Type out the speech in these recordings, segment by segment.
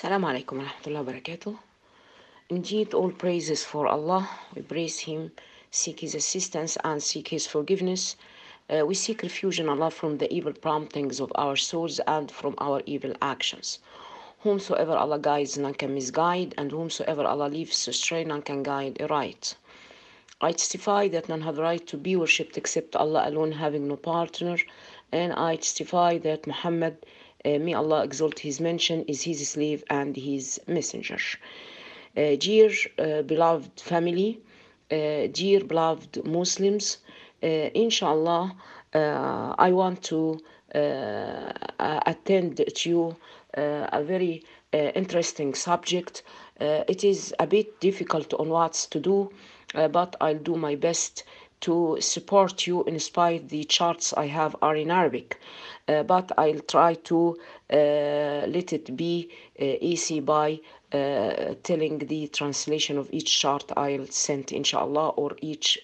Assalamu alaikum wa rahmatullahi wa barakatuh. Indeed, all praises for Allah. We praise Him, seek His assistance, and seek His forgiveness. We seek refuge in Allah from the evil promptings of our souls and from our evil actions. Whomsoever Allah guides, none can misguide, and whomsoever Allah leaves astray, none can guide aright. I testify that none have the right to be worshipped except Allah alone, having no partner, and I testify that Muhammad, may Allah exalt his mention, is his slave and his messenger. Dear beloved family, dear beloved Muslims, inshallah, I want to attend to you a very interesting subject. It is a bit difficult on what to do, but I'll do my best to support you in spite the charts I have are in Arabic. But I'll try to let it be easy by telling the translation of each chart I'll send, inshallah, or each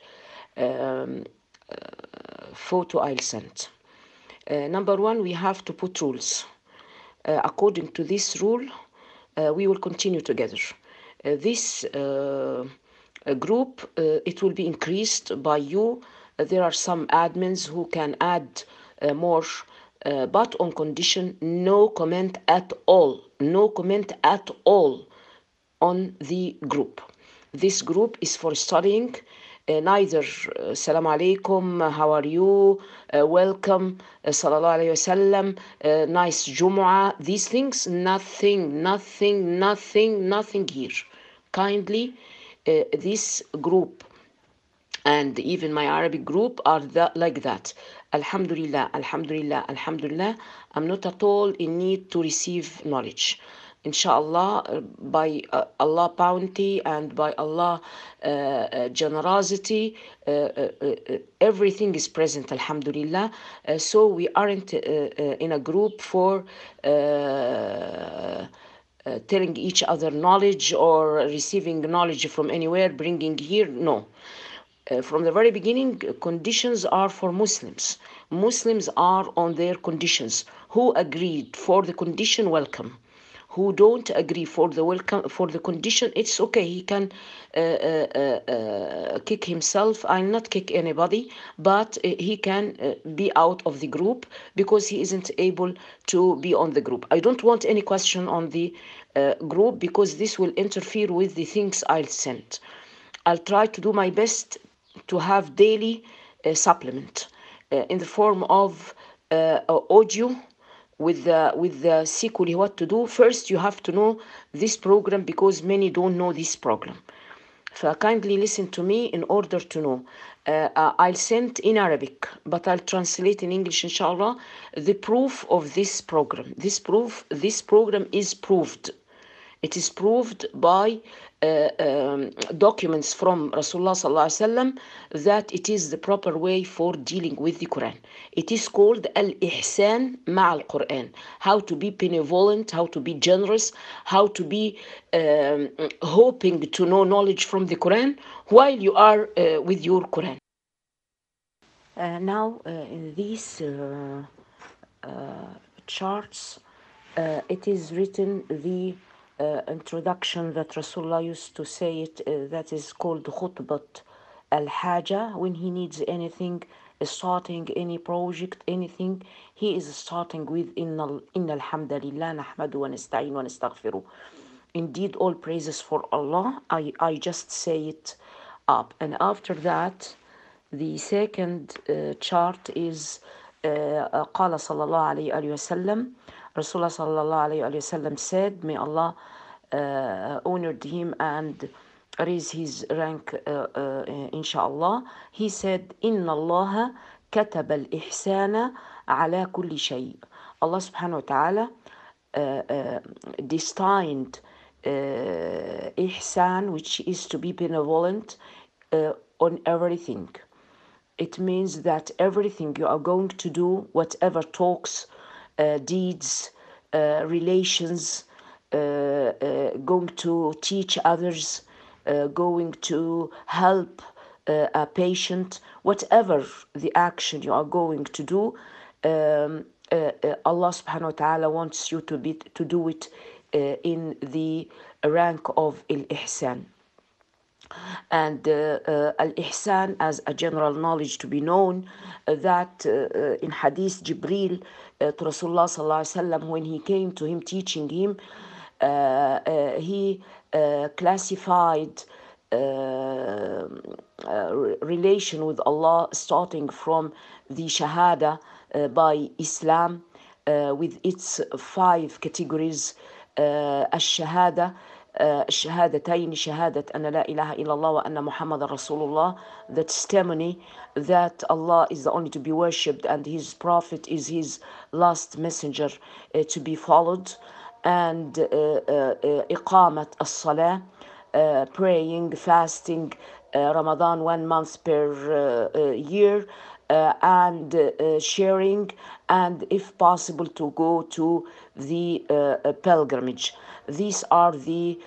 photo I'll send. Number one, we have to put rules. According to this rule, we will continue together. This group, it will be increased by you. There are some admins who can add more, but on condition no comment at all. No comment at all on the group. This group is for studying. Neither salam alaikum, how are you, welcome, sallallahu alayhi wasallam, nice Jumu'ah, these things, nothing here. Kindly, this group and even my Arabic group are like that. Alhamdulillah, alhamdulillah, alhamdulillah. I'm not at all in need to receive knowledge. Inshallah, by Allah bounty and by Allah generosity, everything is present, alhamdulillah. So we aren't in a group for telling each other knowledge or receiving knowledge from anywhere, bringing here, no. From the very beginning, conditions are for Muslims. Muslims are on their conditions. Who agreed for the condition, welcome. Who don't agree for the condition, it's okay. He can kick himself. I'll not kick anybody, but he can be out of the group because he isn't able to be on the group. I don't want any question on the group because this will interfere with the things I'll send. I'll try to do my best to have daily supplement in the form of audio with the sequel what to do. First, you have to know this program because many don't know this program. So kindly listen to me in order to know. I'll send in Arabic, but I'll translate in English, inshallah, the proof of this program. This program is proved. It is proved by documents from Rasulullah sallallahu alaihi wasallam that it is the proper way for dealing with the Quran. It is called al-ihsan ma' al-Quran. How to be benevolent, how to be generous, how to be hoping to know knowledge from the Quran while you are with your Quran. Now, in these charts, it is written the introduction that Rasulullah used to say it, that is called khutbat al-haja. When he needs anything, starting any project, anything, he is starting with inna alhamdulillah nahmadu wa nasta'in wa nastaghfiruh. Indeed, all praises for Allah. I just say it up, and after that the second chart is قال صلى الله عليه وسلم. Rasulullah sallallahu alayhi wa sallam said, may Allah honored him and raise his rank, inshallah. He said, Inna Allah katab al-ihsana ala kulli shay. Allah subhanahu wa ta'ala destined ihsan, which is to be benevolent on everything. It means that everything you are going to do, whatever talks, deeds, relations, going to teach others, going to help a patient, whatever the action you are going to do, Allah subhanahu wa ta'ala wants you to do it in the rank of al-ihsan. And al-ihsan, as a general knowledge to be known, that in hadith Jibril to Rasulullah sallallahu alaihi wasallam, when he came to him teaching him, he classified relation with Allah, starting from the Shahada by Islam, with its 5 categories: الشهادة الشهادتين شهادة أن لا إله إلا الله وأن محمد رسول الله, the testimony that Allah is the only to be worshipped and His Prophet is His last messenger to be followed, and إقامة الصلاة, praying, fasting, Ramadan 1 month per year, and sharing, and if possible to go to the pilgrimage. These are the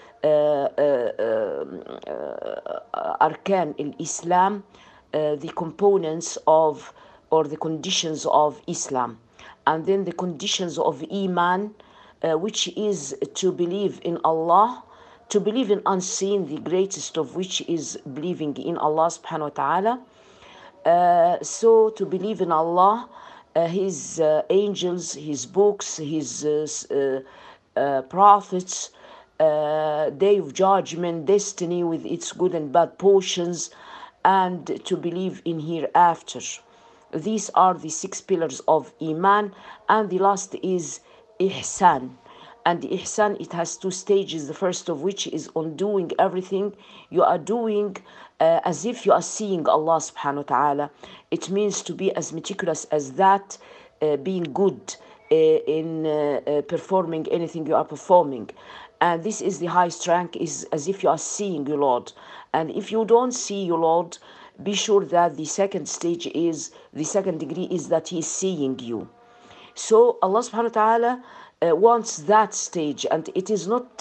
Arkan al-Islam, the components of, or the conditions of Islam. And then the conditions of Iman, which is to believe in Allah, to believe in unseen, the greatest of which is believing in Allah subhanahu wa ta'ala. So to believe in Allah, His angels, His books, His prophets, day of judgment, destiny with its good and bad portions, and to believe in hereafter. These are the 6 pillars of Iman, and the last is Ihsan. And the Ihsan, it has 2 stages, the first of which is on doing everything you are doing as if you are seeing Allah subhanahu wa ta'ala. It means to be as meticulous as that, being good in performing anything you are performing. And this is the highest rank, is as if you are seeing your Lord. And if you don't see your Lord, be sure that the second stage is, the second degree is that He is seeing you. So Allah subhanahu wa ta'ala wants that stage, and it is not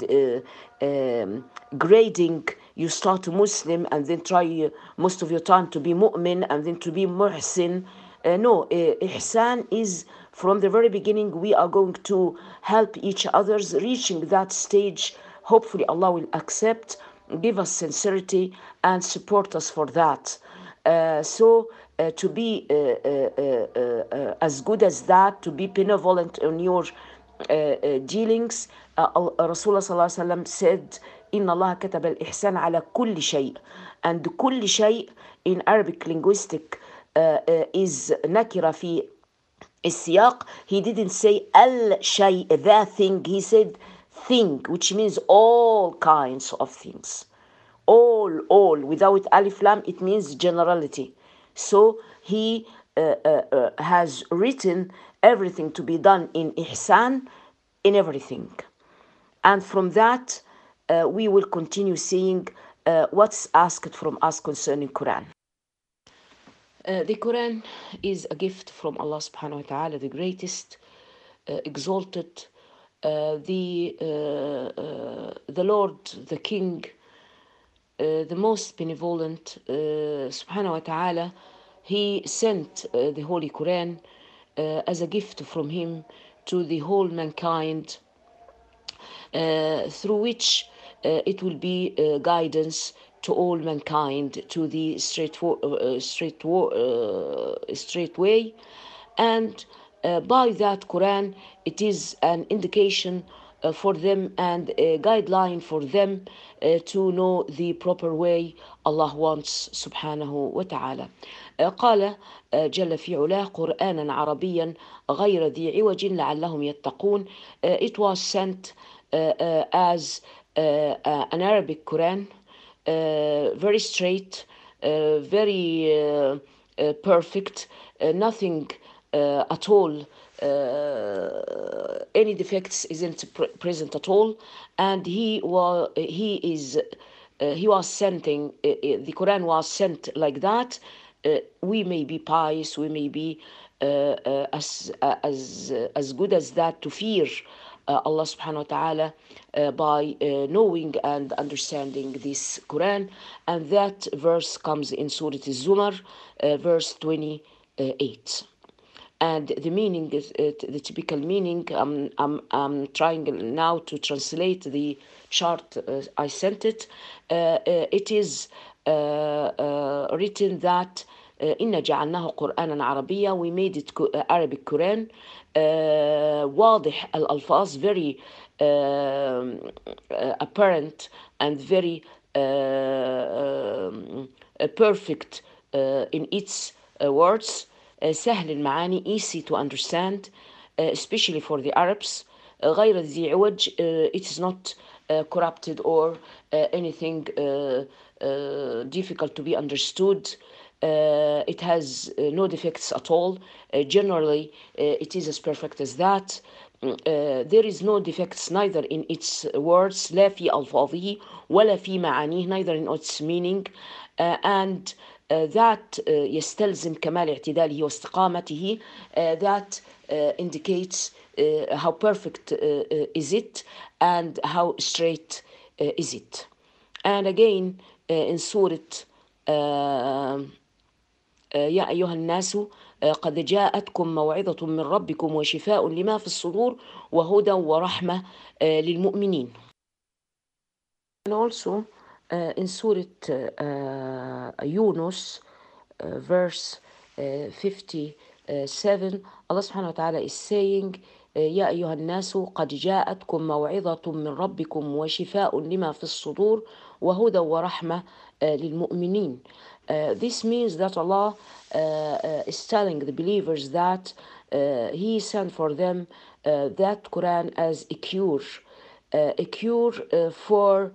grading. You start Muslim and then try most of your time to be mu'min and then to be muhsin. No, ihsan is from the very beginning. We are going to help each others reaching that stage. Hopefully Allah will accept, give us sincerity, and support us for that. So to be as good as that, to be benevolent in your dealings. Rasulullah sallallahu alaihi wasallam said, إن الله كتب الإحسان على كل شيء. And كل شيء in Arabic linguistic is nakira في السياق. He didn't say الشيء, that thing. He said thing, which means all kinds of things. All, without alif lam, it means generality. So he has written everything to be done in ihsan, in everything. And from that, we will continue seeing what's asked from us concerning Quran. The Quran is a gift from Allah subhanahu wa ta'ala, the greatest, exalted, the Lord, the King, the most benevolent, subhanahu wa ta'ala. He sent the Holy Quran as a gift from Him to the whole mankind, through which it will be guidance to all mankind, to the straight way. And by that Quran, it is an indication for them and a guideline for them to know the proper way Allah wants subhanahu wa ta'ala. قال جل في علاه قرآنا عربيا غير ذي عوج لعلهم يتقون. It was sent as an Arabic Quran, very straight, very perfect, nothing at all, any defects isn't present at all. And he was sending, the Quran was sent like that. We may be pious, we may be as good as that to fear Allah subhanahu wa ta'ala by knowing and understanding this Quran. And that verse comes in Surah Al-Zumar, verse 28. and the meaning is the typical meaning. I'm trying now to translate the chart. I sent it. It is written that إن جعلناه قرآنا عربيا. We made it Arabic Quran. واضح الألفاظ, very apparent and very perfect in its words. سهل المعاني, easy to understand, especially for the Arabs. غير ذي عوج, it is not corrupted or anything difficult to be understood. It has no defects at all. Generally, it is as perfect as that. There is no defects neither in its words, لا في ألفاظه ولا في معانيه, neither in its meaning, and that يستلزم كمال اعتداله واستقامته, that indicates how perfect is it and how straight is it. And again in سورة يا أيها الناس قد جاءتكم موعظة من ربكم وشفاء لما في الصدور وهدى ورحمة للمؤمنين. And also in Surah Yunus, verse 57, Allah subhanahu wa ta'ala is saying, يا أيها الناس قد جاءتكم موعظة من ربكم وشفاء لما في الصدور وهدى ورحمة للمؤمنين. This means that Allah is telling the believers that He sent for them that Quran as a cure for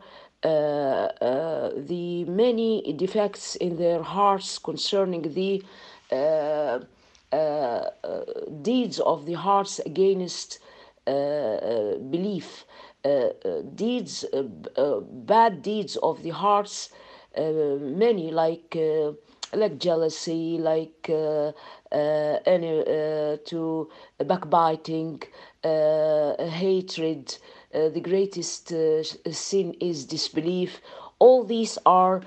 the many defects in their hearts concerning the deeds of the hearts against belief, bad deeds of the hearts, many like jealousy, like to backbiting, hatred. The greatest sin is disbelief. All these are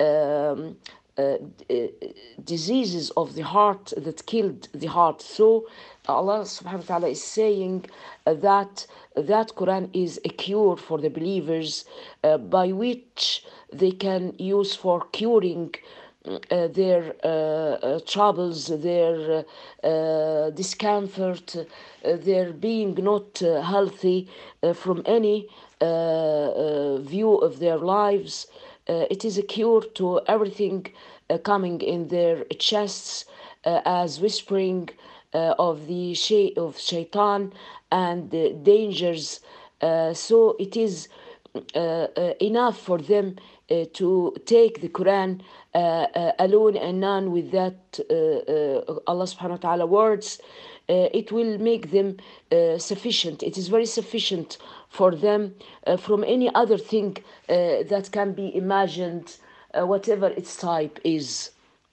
diseases of the heart that killed the heart. So Allah subhanahu wa ta'ala is saying that Quran is a cure for the believers, by which they can use for curing their troubles, their discomfort, their being not healthy from any view of their lives. It is a cure to everything coming in their chests as whispering of the of shaitan and dangers. So it is enough for them to take the Quran alone and none with that Allah subhanahu wa ta'ala words. It will make them sufficient. It is very sufficient for them from any other thing that can be imagined, whatever its type is.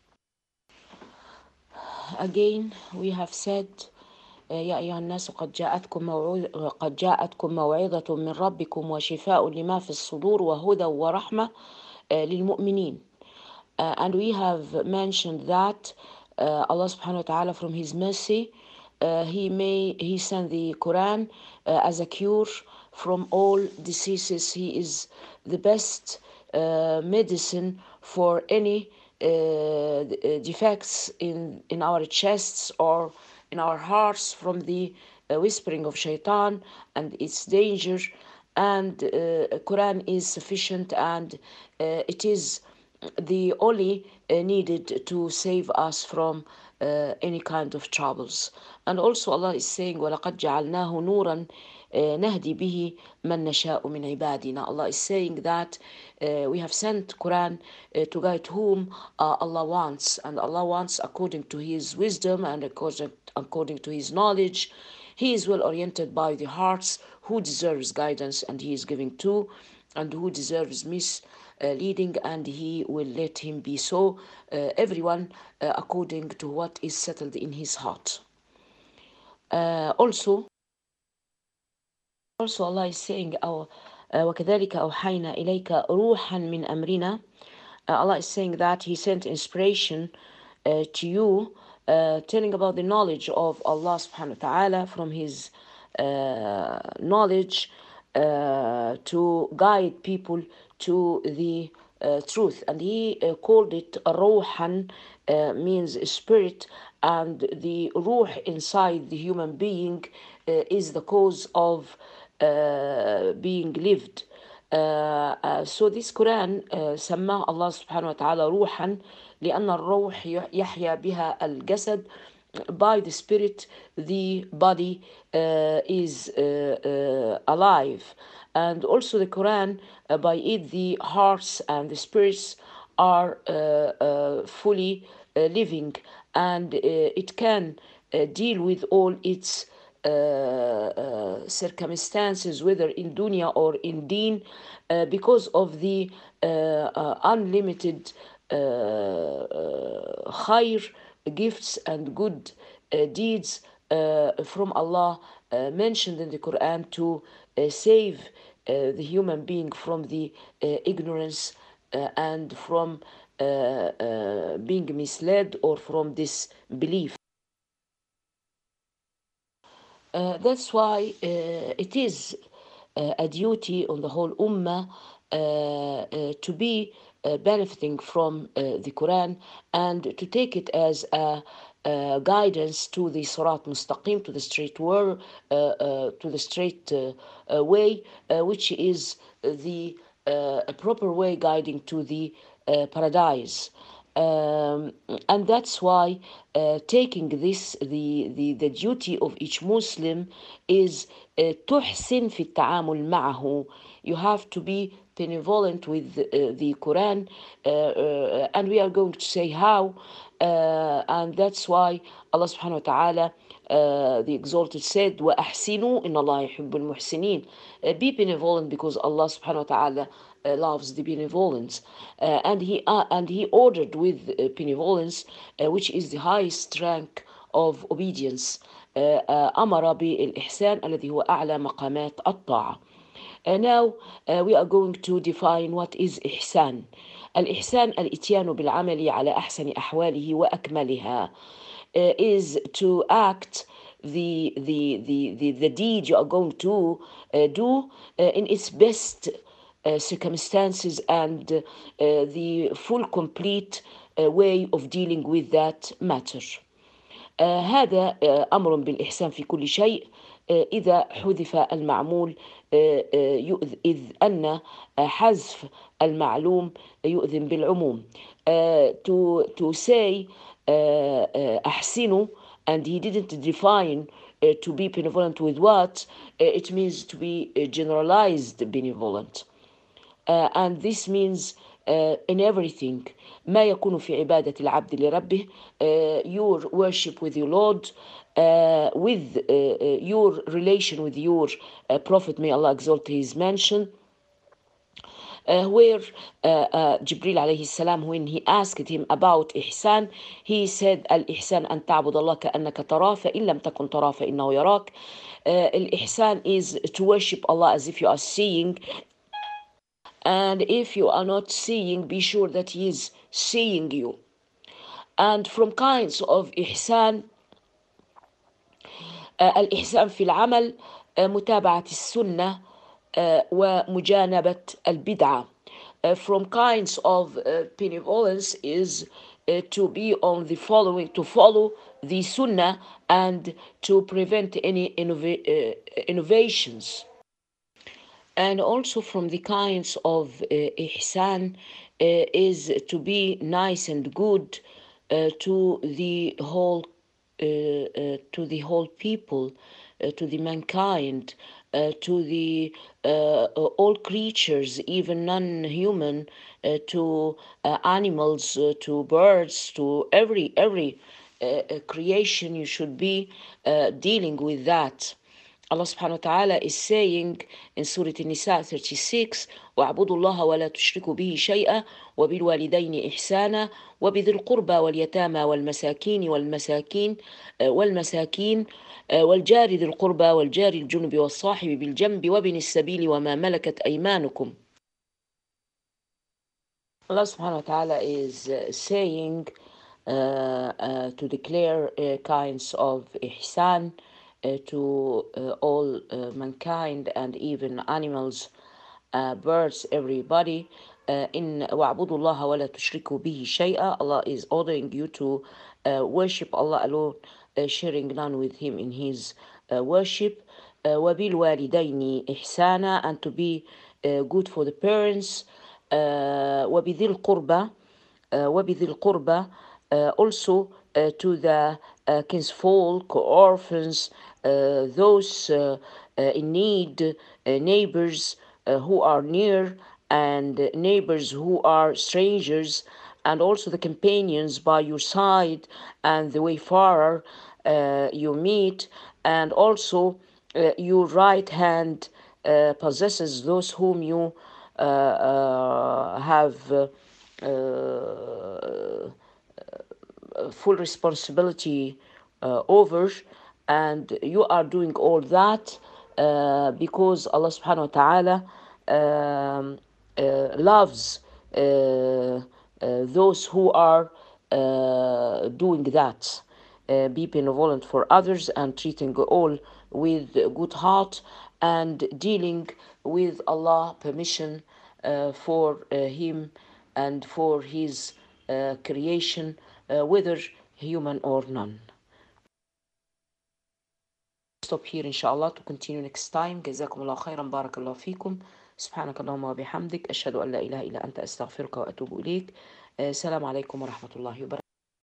Again, we have said, يا أيها الناس قد جاءتكم موعظة من ربكم وشفاء لما في الصدور وهدى ورحمة للمؤمنين. And we have mentioned that Allah subhanahu wa ta'ala from His mercy He sent the Quran as a cure from all diseases. He is the best medicine for any defects in our chests or in our hearts from the whispering of shaitan and its danger. And Quran is sufficient, and it is the only needed to save us from any kind of troubles. And also Allah is saying, وَلَقَدْ جَعَلْنَاهُ نُورًا نهدي به من نشاء من عبادنا. Allah is saying that we have sent Quran to guide whom Allah wants, and Allah wants according to His wisdom and according to His knowledge. He is well oriented by the hearts who deserves guidance, and He is giving to, and who deserves misleading, and He will let him be so, everyone according to what is settled in his heart. Also Allah is saying, وَكَذَلِكَ أَوْحَيْنَا إِلَيْكَ رُوحًا مِنْ أَمْرِنَا. Allah is saying that He sent inspiration to you telling about the knowledge of Allah subhanahu wa ta'ala from his knowledge to guide people to the truth. And he called it ruhan, means spirit, and the ruh inside the human being is the cause of being lived. So this Quran سماه الله سبحانه وتعالى روحا لأن الروح يحيا بها الجسد. By the spirit the body is alive. And also the Quran, by it the hearts and the spirits are fully living, and it can deal with all its circumstances, whether in dunya or in deen, because of the unlimited khair, gifts and good deeds from Allah mentioned in the Quran to save the human being from the ignorance and from being misled or from disbelief. That's why it is a duty on the whole ummah to be benefiting from the Quran and to take it as guidance to the Sirat Mustaqim, to the straight way, which is the proper way guiding to the paradise. And that's why taking this, the duty of each Muslim is تحسن في التعامل معه. You have to be benevolent with the Quran, and we are going to say how, and that's why Allah subhanahu wa ta'ala, the Exalted, said وَأَحْسِنُوا إِنَّ اللَّهَ يُحِبُّ الْمُحْسِنِينَ. Be benevolent because Allah subhanahu wa ta'ala loves the benevolence, and he ordered with benevolence, which is the highest rank of obedience. أمر بالإحسان الذي هو أعلى مقامات الطاعة. Now we are going to define what is إحسان. الإحسان الإتيان بالعمل على أحسن أحواله وأكملها, is to act the deed you are going to do in its best circumstances and the full complete way of dealing with that matter. هذا أمر بالإحسان في كل شيء إذا حذف المعمول، إذ أن حذف المعلوم يؤذن بالعموم. To say أحسنوا, and he didn't define to be benevolent with what, it means to be generalized benevolent. And this means in everything. ما يكون في عبادة العبد لربه, your worship with your Lord, with your relation with your Prophet, may Allah exalt his mention, where Jibril alayhi salam, when he asked him about ihsan, he said al-ihsan أن تعبد الله كأنك تراه فإن لم تكن تراه فإنه يراك. Al-ihsan is to worship Allah as if you are seeing, and if you are not seeing, be sure that he is seeing you. And from kinds of ihsan, الإحسان في العمل متابعة السنة ومجانبة البدعة. From kinds of benevolence is to be on the following, to follow the sunnah and to prevent any innovations. And also from the kinds of ihsan is to be nice and good to the whole people, to the mankind, to the all creatures, even non-human, to animals, to birds, to every creation. You should be dealing with that. Allah subhanahu wa ta'ala is saying in Surah An-Nisa 36, وَاعْبُدُوا اللَّهَ وَلَا تُشْرِكُوا بِهِ شَيْئًا وَبِالْوَالِدَيْنِ إِحْسَانًا وَبِذِي الْقُرْبَى وَالْيَتَامَى والمساكين والجار ذي القربى والجار الجنب والصاحب بالجنب وابن السبيل وما ملكت أيمانكم. Allah subhanahu wa ta'ala is saying to declare kinds of ihsan to all mankind and even animals, birds, everybody. In وَاعْبُدُوا اللَّهَ وَلَا تُشْرِكُوا بِهِ شَيْئًا. Allah is ordering you to worship Allah alone, sharing none with Him in His worship. وَبِالْوَالِدَيْنِ إِحْسَانًا, and to be good for the parents. وَبِذِي الْقُرْبَى وَبِذِي الْقُرْبَى, also to the kinsfolk, orphans, those in need, neighbors who are near, and neighbors who are strangers, and also the companions by your side, and the wayfarer you meet, and also your right hand possesses those whom you have full responsibility over, and you are doing all that because Allah subhanahu wa ta'ala loves those who are doing that. Be benevolent for others and treating all with good heart, and dealing with Allah permission for Him and for His creation, whether human or none. Stop here inshallah to continue next time. جزاكم الله خيرا. بارك الله فيكم. سبحانك اللهم وبحمدك أشهد أن لا إله إلا أنت أستغفرك وأتوب إليك. السلام عليكم ورحمة الله وبركاته.